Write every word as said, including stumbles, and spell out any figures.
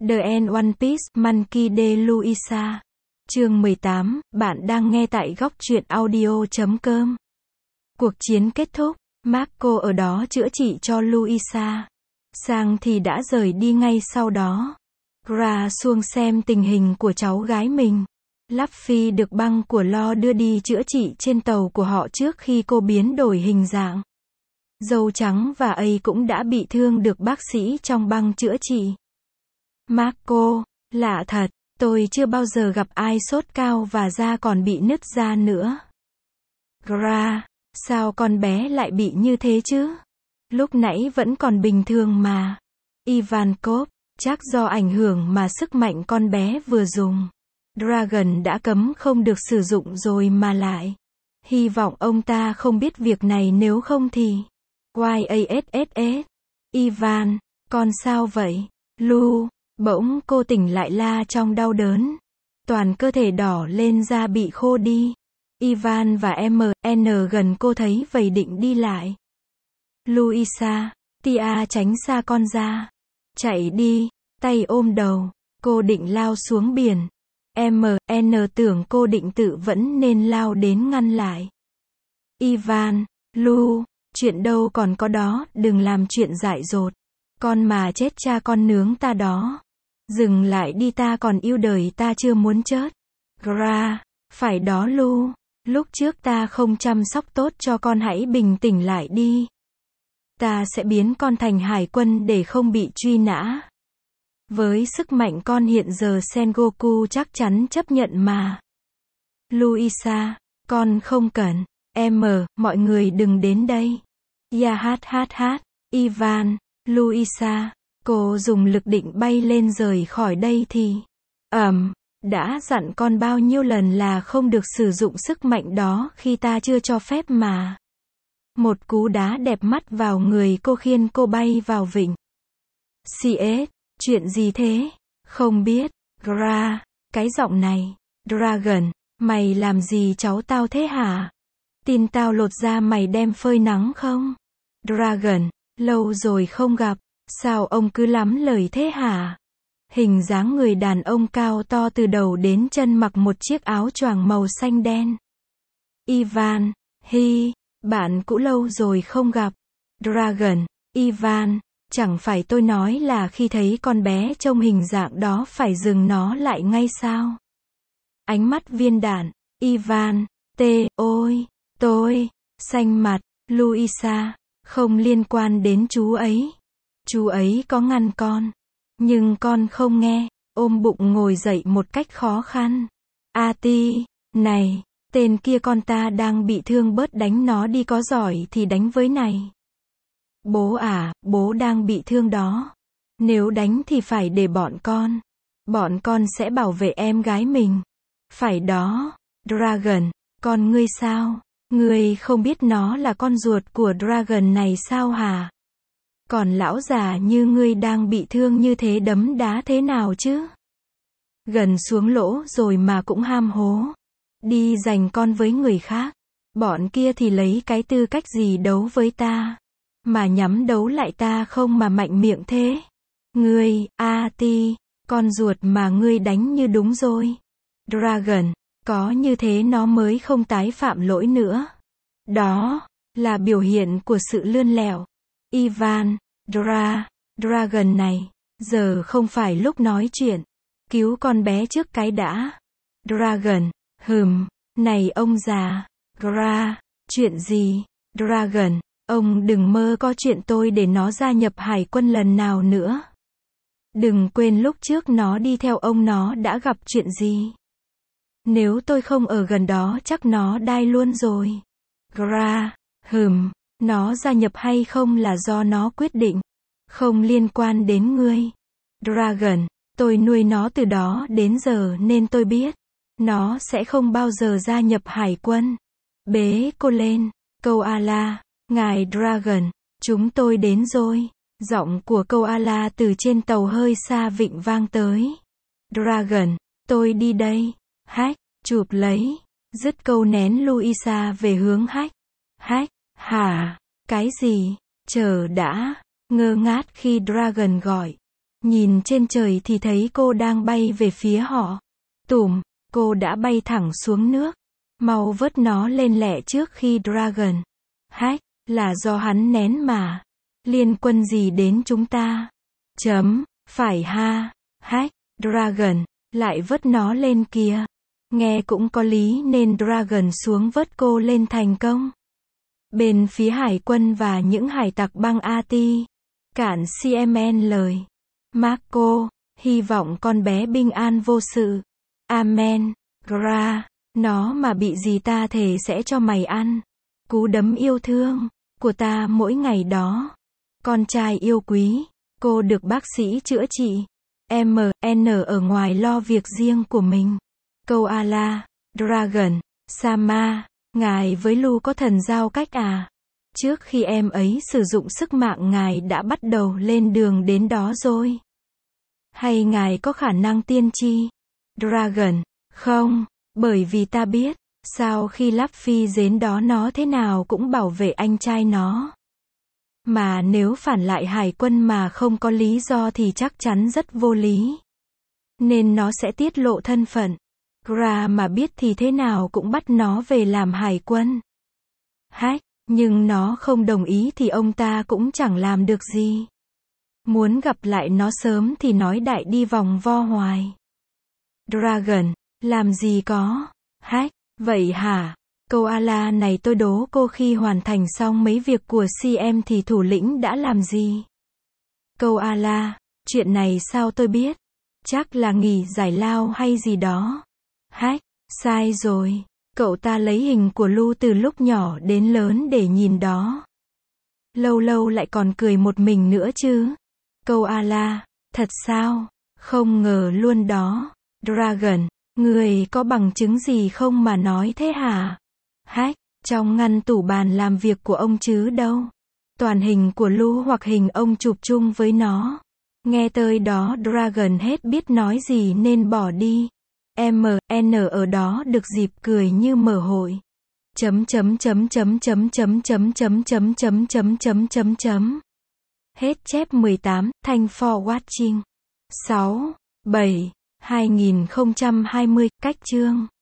The End One Piece, Monkey D. Luisa. Chương mười tám, bạn đang nghe tại góc truyện audio chấm com. Cuộc chiến kết thúc, Marco ở đó chữa trị cho Luisa. Sang thì đã rời đi ngay sau đó. Ra xuông xem tình hình của cháu gái mình. Luffy được băng của Lo đưa đi chữa trị trên tàu của họ trước khi cô biến đổi hình dạng. Dâu trắng và A cũng đã bị thương được bác sĩ trong băng chữa trị. Marco, lạ thật, tôi chưa bao giờ gặp ai sốt cao và da còn bị nứt ra nữa. Ra, sao con bé lại bị như thế chứ? Lúc nãy vẫn còn bình thường mà. Ivankov, chắc do ảnh hưởng mà sức mạnh con bé vừa dùng. Dragon đã cấm không được sử dụng rồi mà lại. Hy vọng ông ta không biết việc này, nếu không thì. Yass. Ivan, con sao vậy? Lu, bỗng cô tỉnh lại la trong đau đớn. Toàn cơ thể đỏ lên, da bị khô đi. Ivan và em en gần cô thấy vậy định đi lại. Luisa, Tia tránh xa con ra. Chạy đi, tay ôm đầu. Cô định lao xuống biển. em en tưởng cô định tự vẫn nên lao đến ngăn lại. Ivan, Lu, chuyện đâu còn có đó, đừng làm chuyện dại dột. Con mà chết cha con nướng ta đó. Dừng lại đi, ta còn yêu đời, ta chưa muốn chết. Ra, phải đó Lu, lúc trước ta không chăm sóc tốt cho con, hãy bình tĩnh lại đi. Ta sẽ biến con thành hải quân để không bị truy nã. Với sức mạnh con hiện giờ, Sengoku chắc chắn chấp nhận mà. Luisa, con không cần. Em, mọi người đừng đến đây. Ya hát hát hát. Ivan, Luisa, cô dùng lực định bay lên rời khỏi đây thì. Ẩm, um, đã dặn con bao nhiêu lần là không được sử dụng sức mạnh đó khi ta chưa cho phép mà. Một cú đá đẹp mắt vào người cô khiến cô bay vào vịnh. xê ét, chuyện gì thế? Không biết. Ra, cái giọng này. Dragon, mày làm gì cháu tao thế hả? Tin tao lột da mày đem phơi nắng không? Dragon, lâu rồi không gặp, sao ông cứ lắm lời thế hả? Hình dáng người đàn ông cao to từ đầu đến chân, mặc một chiếc áo choàng màu xanh đen. Ivan, hi, bạn cũ lâu rồi không gặp. Dragon, Ivan, chẳng phải tôi nói là khi thấy con bé trông hình dạng đó phải dừng nó lại ngay sao? Ánh mắt viên đạn. Ivan, tê, ôi, tôi, xanh mặt. Luisa, không liên quan đến chú ấy. Chú ấy có ngăn con, nhưng con không nghe. Ôm bụng ngồi dậy một cách khó khăn. Ati, này, tên kia con ta đang bị thương, bớt đánh nó đi, có giỏi thì đánh với này. Bố à, bố đang bị thương đó. Nếu đánh thì phải để bọn con. Bọn con sẽ bảo vệ em gái mình. Phải đó. Dragon, con ngươi sao? Ngươi không biết nó là con ruột của Dragon này sao hả? Còn lão già như ngươi đang bị thương như thế đấm đá thế nào chứ? Gần xuống lỗ rồi mà cũng ham hố. Đi giành con với người khác. Bọn kia thì lấy cái tư cách gì đấu với ta? Mà nhắm đấu lại ta không mà mạnh miệng thế. Ngươi, a ti, con ruột mà ngươi đánh như đúng rồi. Dragon, có như thế nó mới không tái phạm lỗi nữa. Đó là biểu hiện của sự lươn lẹo. Ivan, Dra, Dragon này, giờ không phải lúc nói chuyện. Cứu con bé trước cái đã. Dragon, hừm, này ông già. Dra, chuyện gì? Dragon, ông đừng mơ có chuyện tôi để nó gia nhập hải quân lần nào nữa. Đừng quên lúc trước nó đi theo ông nó đã gặp chuyện gì. Nếu tôi không ở gần đó chắc nó đai luôn rồi. Ra, hừm, nó gia nhập hay không là do nó quyết định. Không liên quan đến ngươi. Dragon, tôi nuôi nó từ đó đến giờ nên tôi biết. Nó sẽ không bao giờ gia nhập hải quân. Bế cô lên. Koala, ngài Dragon, chúng tôi đến rồi. Giọng của Koala từ trên tàu hơi xa vịnh vang tới. Dragon, tôi đi đây. Hack, chụp lấy. Dứt câu nén Luisa về hướng Hack. Hack, hả? Cái gì? Chờ đã. Ngơ ngác khi Dragon gọi. Nhìn trên trời thì thấy cô đang bay về phía họ. Tủm, cô đã bay thẳng xuống nước. Mau vớt nó lên lẹ trước khi Dragon. Hack, là do hắn nén mà. Liên quan gì đến chúng ta? Chấm, phải ha. Hack, Dragon, lại vớt nó lên kìa. Nghe cũng có lý nên Dragon xuống vớt cô lên thành công. Bên phía hải quân và những hải tặc băng a tê, cản xê em en lời. Marco, hy vọng con bé bình an vô sự. Amen. Gra, nó mà bị gì ta thề sẽ cho mày ăn. Cú đấm yêu thương của ta mỗi ngày đó. Con trai yêu quý, cô được bác sĩ chữa trị. em en ở ngoài lo việc riêng của mình. Koala, Dragon, Sama, ngài với Lu có thần giao cách à? Trước khi em ấy sử dụng sức mạng ngài đã bắt đầu lên đường đến đó rồi. Hay ngài có khả năng tiên tri? Dragon, không, bởi vì ta biết, sao khi Luffy đến đó nó thế nào cũng bảo vệ anh trai nó. Mà nếu phản lại hải quân mà không có lý do thì chắc chắn rất vô lý. Nên nó sẽ tiết lộ thân phận. Gra mà biết thì thế nào cũng bắt nó về làm hải quân. Hack, nhưng nó không đồng ý thì ông ta cũng chẳng làm được gì. Muốn gặp lại nó sớm thì nói đại đi vòng vo hoài. Dragon, làm gì có. Hack, vậy hả? Koala này tôi đố cô khi hoàn thành xong mấy việc của xê em thì thủ lĩnh đã làm gì? Koala, chuyện này sao tôi biết? Chắc là nghỉ giải lao hay gì đó. Hack, sai rồi. Cậu ta lấy hình của Lu từ lúc nhỏ đến lớn để nhìn đó. Lâu lâu lại còn cười một mình nữa chứ. Koala, thật sao? Không ngờ luôn đó. Dragon, người có bằng chứng gì không mà nói thế hả? Hack, trong ngăn tủ bàn làm việc của ông chứ đâu. Toàn hình của Lu hoặc hình ông chụp chung với nó. Nghe tới đó Dragon hết biết nói gì nên bỏ đi. em en ở đó được dịp cười như mở hội. Chấm chấm chấm chấm chấm chấm chấm chấm chấm chấm chấm chấm chấm chấm. Hết chép mười tám, Thanks for watching. sáu, bảy, hai nghìn không trăm hai mươi, cách chương.